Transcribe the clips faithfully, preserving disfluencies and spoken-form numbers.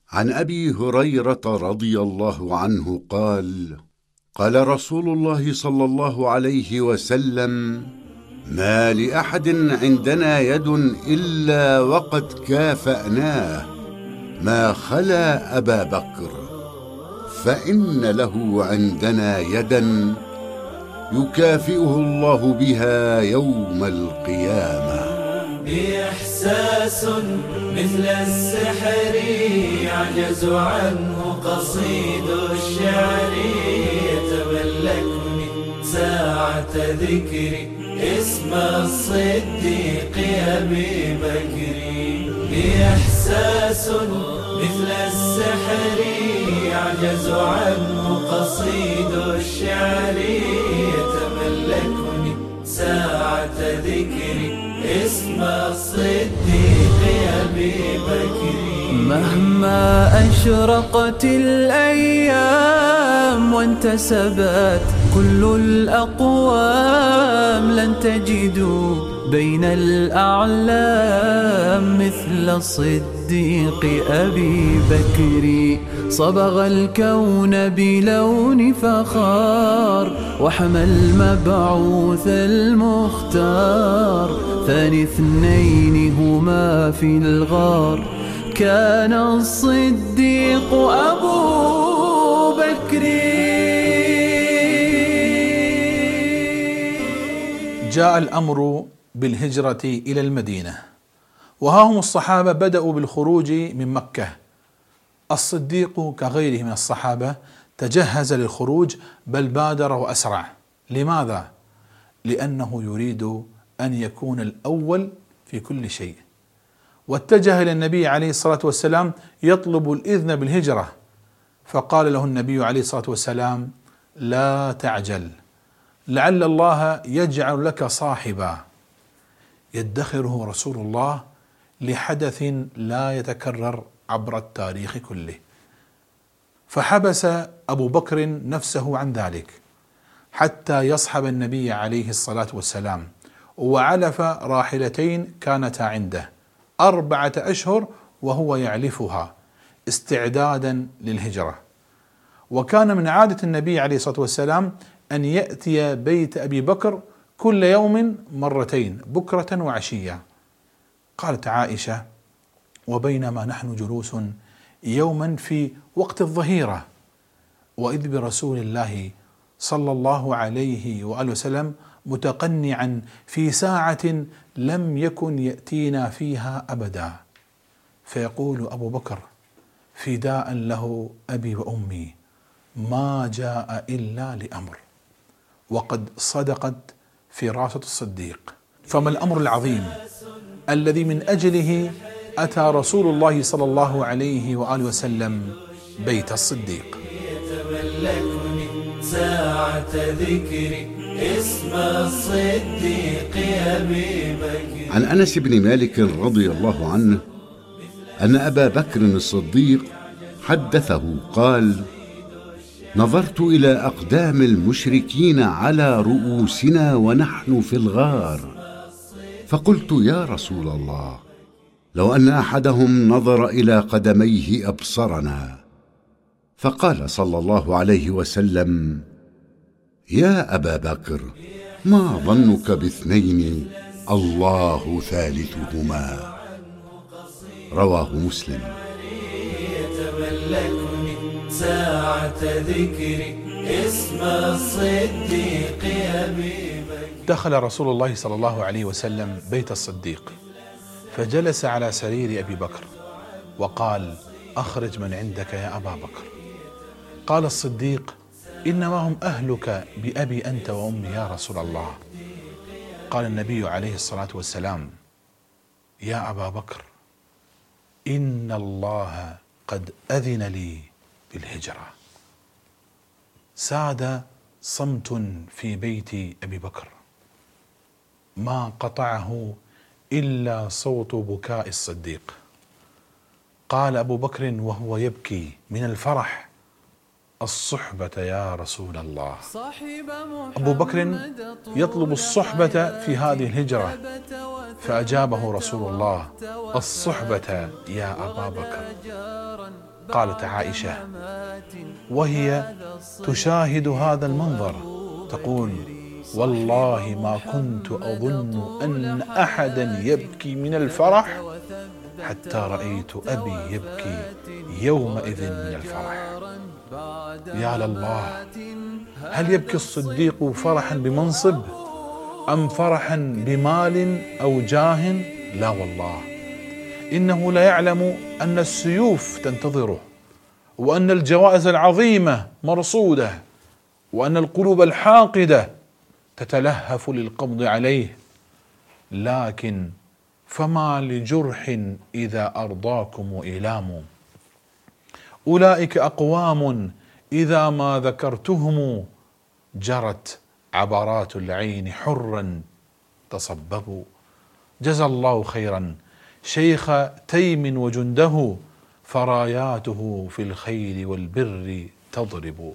عن أبي هريرة رضي الله عنه قال: قال رسول الله صلى الله عليه وسلم: ما لأحد عندنا يد إلا وقد كافأناه ما خلا أبا بكر، فإن له عندنا يدا يكافئه الله بها يوم القيامة. إحساس مثل السحر يعجز عنه قصيد الشعر، يتملكني ساعة ذكري اسم الصديق أبي بكر. إحساس مثل السحر يعجز عنه قصيد الشعر، يتملكني ساعة ذكري اسم الصديق أبي بكر. مهما أشرقت الأيام وانتسبت كل الأقوام، لن تجدوا بين الأعلام مثل الصديق أبي بكر. صبغ الكون بلون فخار وحمى المبعوث المختار، ثاني اثنين هما في الغار كان الصديق أبو بكر. جاء الأمر بالهجرة إلى المدينة، وها هم الصحابة بدأوا بالخروج من مكة. الصديق كغيره من الصحابة تجهز للخروج، بل بادر وأسرع. لماذا؟ لأنه يريد أن يكون الأول في كل شيء، واتجه إلى النبي عليه الصلاة والسلام يطلب الإذن بالهجرة، فقال له النبي عليه الصلاة والسلام: لا تعجل، لعل الله يجعل لك صاحبا. يدخره رسول الله لحدث لا يتكرر عبر التاريخ كله. فحبس أبو بكر نفسه عن ذلك حتى يصحب النبي عليه الصلاة والسلام، وعلف راحلتين كانتا عنده أربعة أشهر وهو يعلفها استعدادا للهجرة. وكان من عادة النبي عليه الصلاة والسلام أن يأتي بيت أبي بكر كل يوم مرتين، بكرة وعشية. قالت عائشة: وبينما نحن جلوس يوما في وقت الظهيرة، وإذ برسول الله صلى الله عليه وآله وسلم متقنعا في ساعة لم يكن يأتينا فيها أبدا، فيقول أبو بكر: فداء له أبي وأمي، ما جاء إلا لأمر. وقد صدقت فراسة الصديق. فما الأمر العظيم الذي من أجله أتى رسول الله صلى الله عليه وآله وسلم بيت الصديق؟ يتملكني ساعة ذكري اسم الصديق أبي بكر. عن أنس بن مالك رضي الله عنه أن أبا بكر الصديق حدثه قال: نظرت إلى أقدام المشركين على رؤوسنا ونحن في الغار، فقلت: يا رسول الله، لو أن أحدهم نظر إلى قدميه أبصرنا. فقال صلى الله عليه وسلم: يا أبا بكر، ما ظنك باثنين الله ثالثهما؟ رواه مسلم. يتملكني ساعة ذكري اسم الصديق أبي بكر. دخل رسول الله صلى الله عليه وسلم بيت الصديق، فجلس على سرير أبي بكر وقال: أخرج من عندك يا أبا بكر. قال الصديق: إنما هم أهلك بأبي أنت وأمي يا رسول الله. قال النبي عليه الصلاة والسلام: يا أبا بكر، إن الله قد أذن لي بالهجرة. ساد صمت في بيت أبي بكر ما قطعه إلا صوت بكاء الصديق. قال أبو بكر وهو يبكي من الفرح: الصحبة يا رسول الله. أبو بكر يطلب الصحبة في هذه الهجرة، فأجابه رسول الله: الصحبة يا أبا بكر. قالت عائشة وهي تشاهد هذا المنظر تقول والله ما كنت أظن أن أحدا يبكي من الفرح حتى رأيت أبي يبكي يومئذ من الفرح. يا لله، هل يبكي الصديق فرحا بمنصب أم فرحا بمال أو جاه؟ لا والله، إنه لا يعلم أن السيوف تنتظره، وأن الجوائز العظيمة مرصودة، وأن القلوب الحاقدة تتلهف للقبض عليه. لكن فما لجرح إذا أرضاكم إيلام، أولئك أقوام إذا ما ذكرتهم جرت عبرات العين حرا تصببوا. جزى الله خيرا شيخ تيم وجنده، فراياته في الخير والبر تضرب.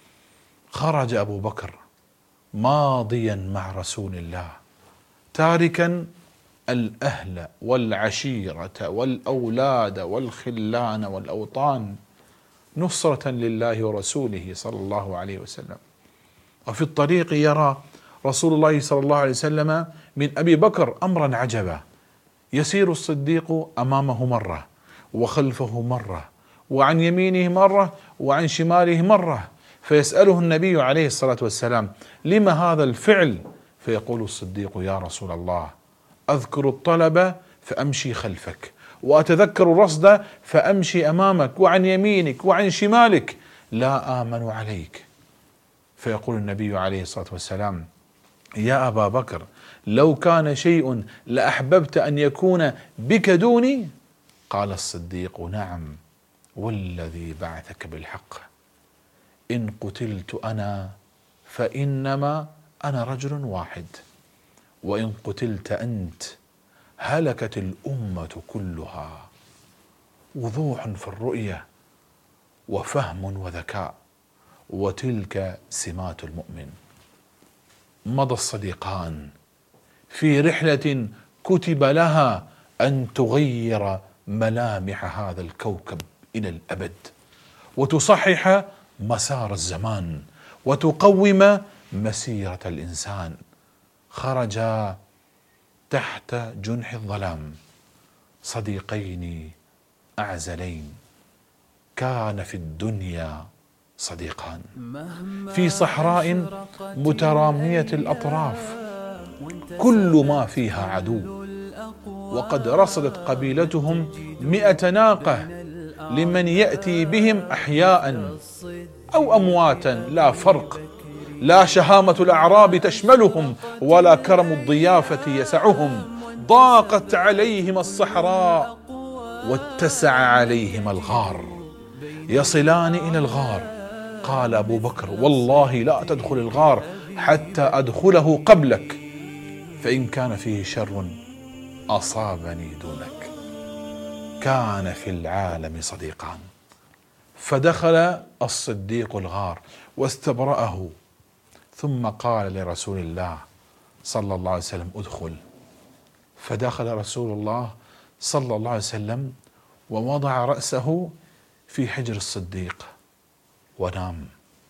خرج أبو بكر ماضيا مع رسول الله تاركا الأهل والعشيرة والأولاد والخلان والأوطان نصرة لله ورسوله صلى الله عليه وسلم. وفي الطريق يرى رسول الله صلى الله عليه وسلم من أبي بكر أمرا عجبا، يسير الصديق أمامه مرة وخلفه مرة وعن يمينه مرة وعن شماله مرة، فيسأله النبي عليه الصلاة والسلام لما هذا الفعل؟ فيقول الصديق يا رسول الله أذكر الطلب فأمشي خلفك، وأتذكر الرصد فأمشي أمامك وعن يمينك وعن شمالك، لا آمن عليك. فيقول النبي عليه الصلاة والسلام يا أبا بكر لو كان شيء لأحببت أن يكون بك دوني؟ قال الصديق نعم والذي بعثك بالحق، إن قتلت أنا فإنما أنا رجل واحد، وإن قتلت أنت هلكت الأمة كلها. وضوح في الرؤية وفهم وذكاء، وتلك سمات المؤمن. مضى الصديقان في رحلة كتب لها أن تغير ملامح هذا الكوكب إلى الأبد، وتصحح مسار الزمان، وتقوم مسيرة الإنسان. خرجا تحت جنح الظلام صديقين أعزلين، كان في الدنيا صديقان في صحراء مترامية الأطراف كل ما فيها عدو، وقد رصدت قبيلتهم مئة ناقة لمن يأتي بهم أحياء أو أمواتا لا فرق، لا شهامة الأعراب تشملهم ولا كرم الضيافة يسعهم. ضاقت عليهم الصحراء واتسع عليهم الغار، يصلان إلى الغار. قال أبو بكر والله لا تدخل الغار حتى أدخله قبلك، فإن كان فيه شر أصابني دونك. كان في العالم صديقان. فدخل الصديق الغار واستبرأه، ثم قال لرسول الله صلى الله عليه وسلم ادخل. فدخل رسول الله صلى الله عليه وسلم ووضع رأسه في حجر الصديق ونام.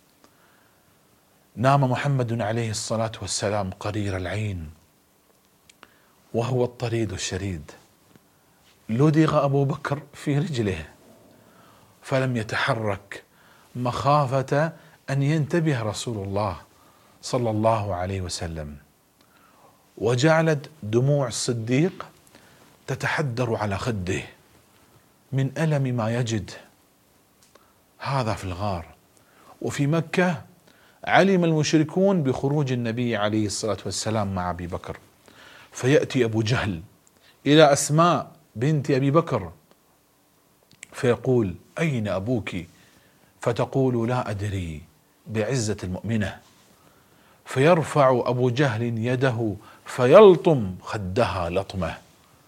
نام محمد عليه الصلاة والسلام قرير العين وهو الطريد الشريد. لدغ أبو بكر في رجله فلم يتحرك مخافة أن ينتبه رسول الله صلى الله عليه وسلم، وجعلت دموع الصديق تتحدر على خده من ألم ما يجد. هذا في الغار. وفي مكة علم المشركون بخروج النبي عليه الصلاة والسلام مع أبي بكر، فيأتي أبو جهل إلى أسماء بنت أبي بكر فيقول أين أبوك؟ فتقول لا أدري بعزة المؤمنة. فيرفع أبو جهل يده فيلطم خدها لطمة،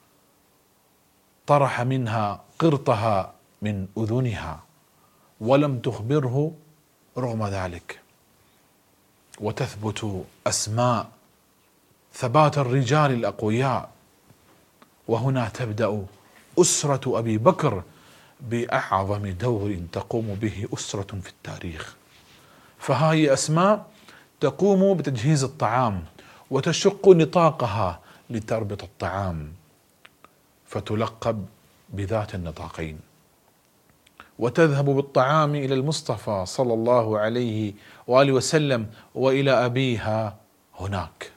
طرح منها قرطها من أذنها ولم تخبره رغم ذلك. وتثبت أسماء ثبات الرجال الأقوياء. وهنا تبدأ أسرة أبي بكر بأعظم دور تقوم به أسرة في التاريخ. فهذه أسماء تقوم بتجهيز الطعام وتشق نطاقها لتربط الطعام، فتلقب بذات النطاقين، وتذهب بالطعام إلى المصطفى صلى الله عليه وآله وسلم وإلى أبيها هناك.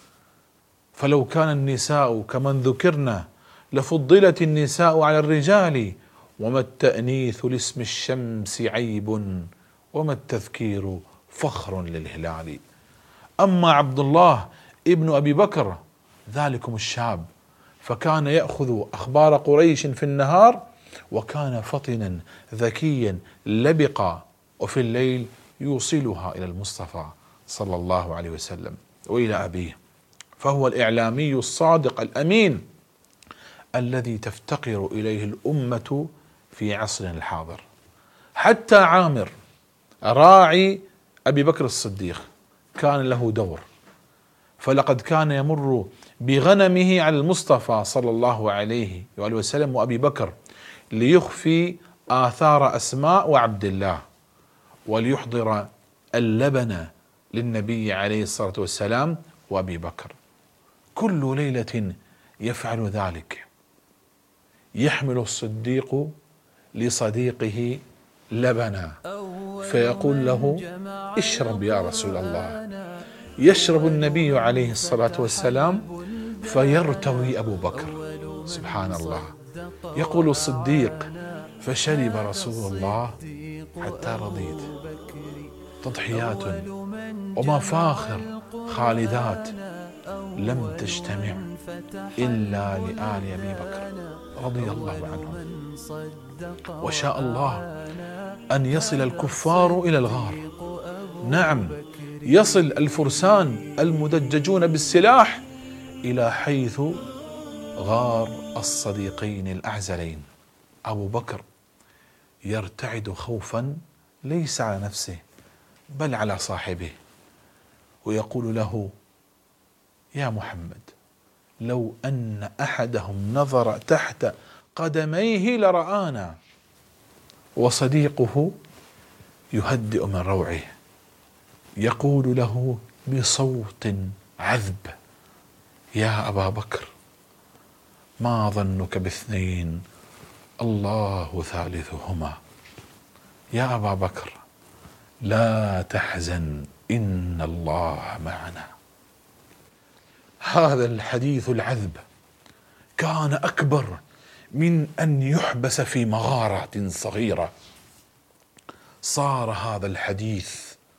فلو كان النساء كمن ذكرنا لفضلت النساء على الرجال، وما التأنيث لاسم الشمس عيب، وما التذكير فخر للهلال. أما عبد الله ابن أبي بكر ذلكم الشاب، فكان يأخذ أخبار قريش في النهار، وكان فطنا ذكيا لبقا، وفي الليل يوصلها إلى المصطفى صلى الله عليه وسلم وإلى أبيه. فهو الإعلامي الصادق الأمين الذي تفتقر إليه الأمة في عصرنا الحاضر. حتى عامر راعي أبي بكر الصديق كان له دور، فلقد كان يمر بغنمه على المصطفى صلى الله عليه وآله وسلم وأبي بكر ليخفي آثار أسماء وعبد الله، وليحضر اللبن للنبي عليه الصلاة والسلام وأبي بكر. كل ليلة يفعل ذلك. يحمل الصديق لصديقه لبنا فيقول له اشرب يا رسول الله، يشرب النبي عليه الصلاة والسلام فيرتوي أبو بكر. سبحان الله. يقول الصديق فشرب رسول الله حتى رضيت. تضحيات ومفاخر خالدات لم تجتمع إلا لآل أبي بكر رضي الله عنهم. وشاء الله أن يصل الكفار إلى الغار. نعم، يصل الفرسان المدججون بالسلاح إلى حيث غار الصديقين الأعزلين. أبو بكر يرتعد خوفا ليس على نفسه بل على صاحبه، ويقول له يا محمد لو أن أحدهم نظر تحت قدميه لرآنا. وصديقه يهدئ من روعه، يقول له بصوت عذب يا أبا بكر ما ظنك باثنين الله ثالثهما. يا أبا بكر لا تحزن إن الله معنا. هذا الحديث العذب كان أكبر من أن يحبس في مغارة صغيرة. صار هذا الحديث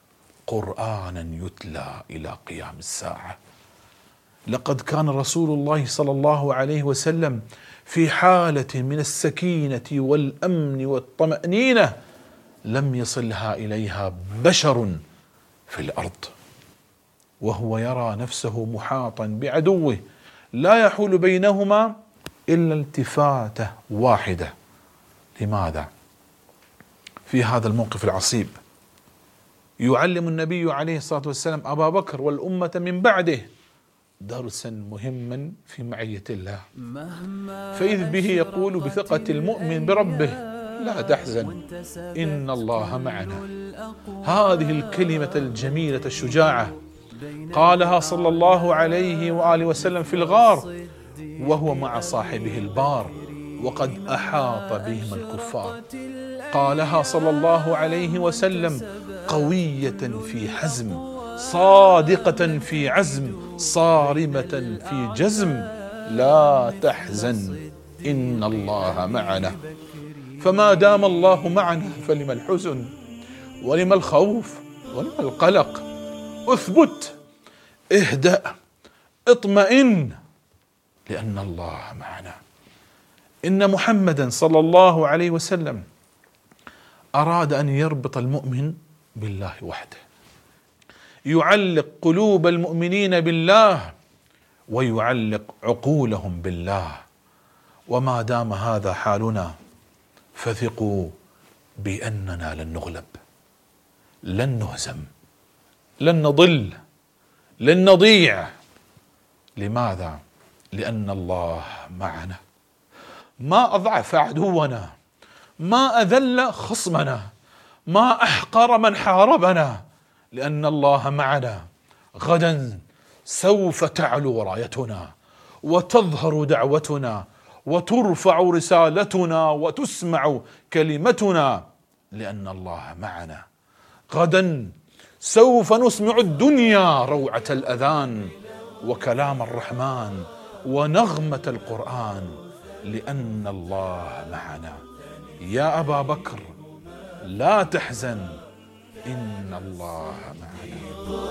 قرآنا يتلى إلى قيام الساعة. لقد كان رسول الله صلى الله عليه وسلم في حالة من السكينة والأمن والطمأنينة لم يصلها إليها بشر في الأرض، وهو يرى نفسه محاطا بعدوه لا يحول بينهما إلا التفاتة واحدة. لماذا؟ في هذا الموقف العصيب يعلم النبي عليه الصلاة والسلام أبا بكر والأمة من بعده درسا مهما في معية الله، فإذ به يقول بثقة المؤمن بربه لا تحزن إن الله معنا. هذه الكلمة الجميلة الشجاعة قالها صلى الله عليه وآله وسلم في الغار وهو مع صاحبه البار وقد أحاط بهم الكفار. قالها صلى الله عليه وسلم قوية في حزم، صادقة في عزم، صارمة في جزم. لا تحزن إن الله معنا. فما دام الله معنا فلما الحزن ولما الخوف ولما القلق. اثبت، اهدأ، اطمئن، لأن الله معنا. إن محمدا صلى الله عليه وسلم أراد أن يربط المؤمن بالله وحده، يعلق قلوب المؤمنين بالله ويعلق عقولهم بالله. وما دام هذا حالنا فثقوا بأننا لن نغلب، لن نهزم، لن نضل، لن نضيع. لماذا؟ لأن الله معنا. ما أضعف عدونا، ما أذل خصمنا، ما أحقر من حاربنا، لأن الله معنا. غدا سوف تعلو رايتنا وتظهر دعوتنا وترفع رسالتنا وتسمع كلمتنا، لأن الله معنا. غدا سوف نسمع الدنيا روعة الأذان وكلام الرحمن ونغمة القرآن، لأن الله معنا. يا أبا بكر لا تحزن، إن الله معنا.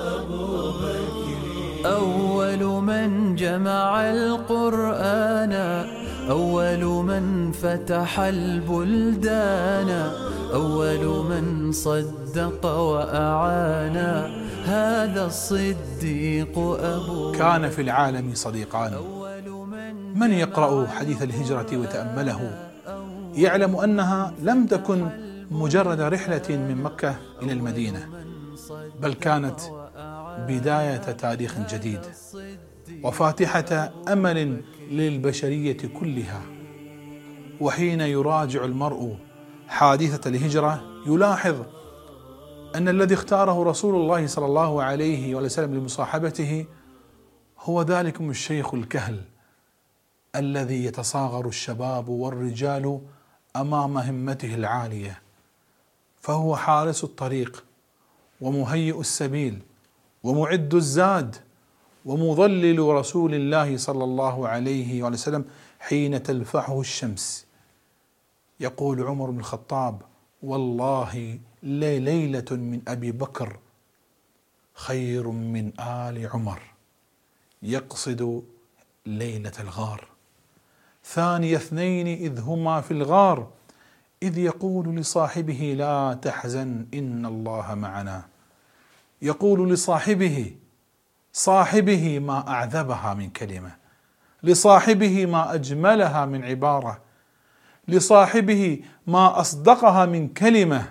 أول من جمع القرآن، أول من فتح البلدان، أول من صدق وأعان، هذا الصديق أبو. كان في العالم صديقان، من يقرأ حديث الهجرة ويتأمله يعلم أنها لم تكن مجرد رحلة من مكة إلى المدينة، بل كانت بداية تاريخ جديد وفاتحة أمل للبشرية كلها. وحين يراجع المرء حادثة الهجرة يلاحظ أن الذي اختاره رسول الله صلى الله عليه وسلم لمصاحبته هو ذلكم الشيخ الكهل الذي يتصاغر الشباب والرجال أمام همته العالية، فهو حارس الطريق ومهيئ السبيل ومعد الزاد ومظلل رسول الله صلى الله عليه وسلم حين تلفحه الشمس. يقول عمر بن الخطاب: والله ليلة من أبي بكر خير من آل عمر، يقصد ليلة الغار. ثاني اثنين إذ هما في الغار إذ يقول لصاحبه لا تحزن إن الله معنا. يقول لصاحبه صاحبه ما أعذبها من كلمة، لصاحبه ما أجملها من عبارة، لصاحبه ما أصدقها من كلمة.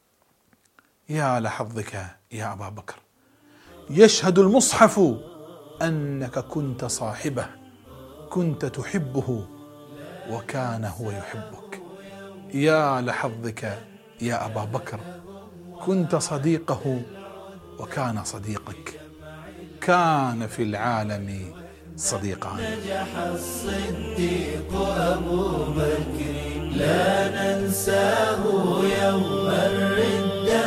يا لحظك يا أبا بكر، يشهد المصحف أنك كنت صاحبه، كنت تحبه وكان هو يحبك. يا لحظك يا أبا بكر، كنت صديقه وكان صديقك، كان في العالم صديقان. نجح الصديق أبو بكر لا ننساه يوم الردة،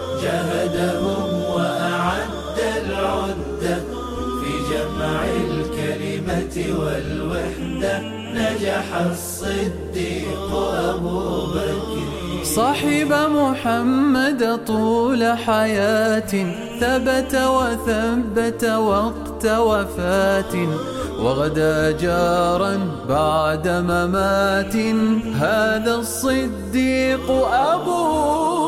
جهدهم وأعد العدة في جمع الكلمة والوحدة. نجح الصديق أبو بكر صاحب محمد طول حياة، ثبت وثبت وقت وفاة، وغدا جارا بعد ممات، هذا الصديق أبو